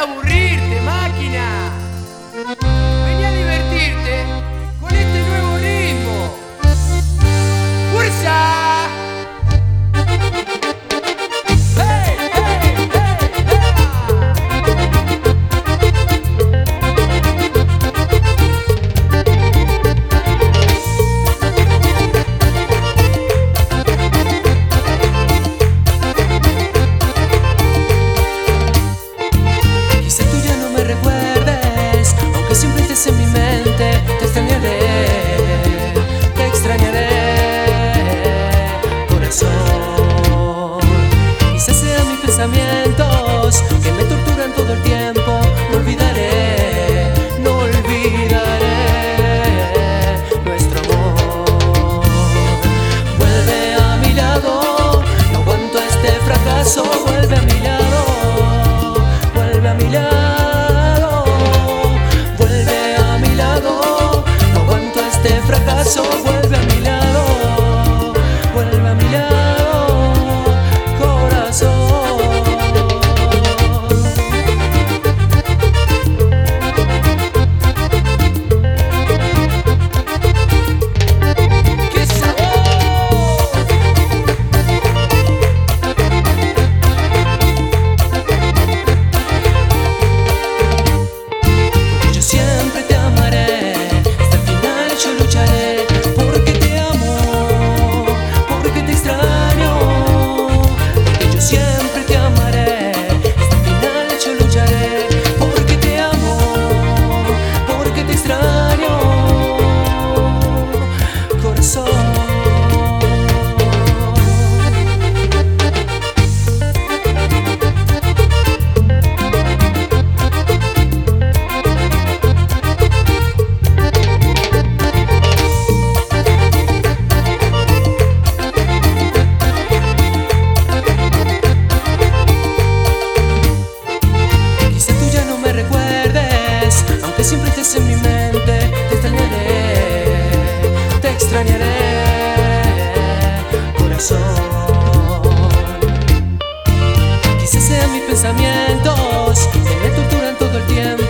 aburrirte, máquina. Vení a divertirte con este nuevo ritmo. ¡Fuerza! Siempre estés en mi mente, te extrañaré, corazón. Quizás sean mis pensamientos que me torturan todo el tiempo. No olvidaré nuestro amor. Vuelve a mi lado, no aguanto este fracaso. Vuelve a mi lado, vuelve a mi lado. Vuelve a mi lado, vuelve a mi lado, corazón. ¡Qué sabor! Porque yo siempre te amaré, hasta el final yo lucharé. Siempre estés en mi mente, te extrañaré, corazón. Quizás sean mis pensamientos que me torturan todo el tiempo.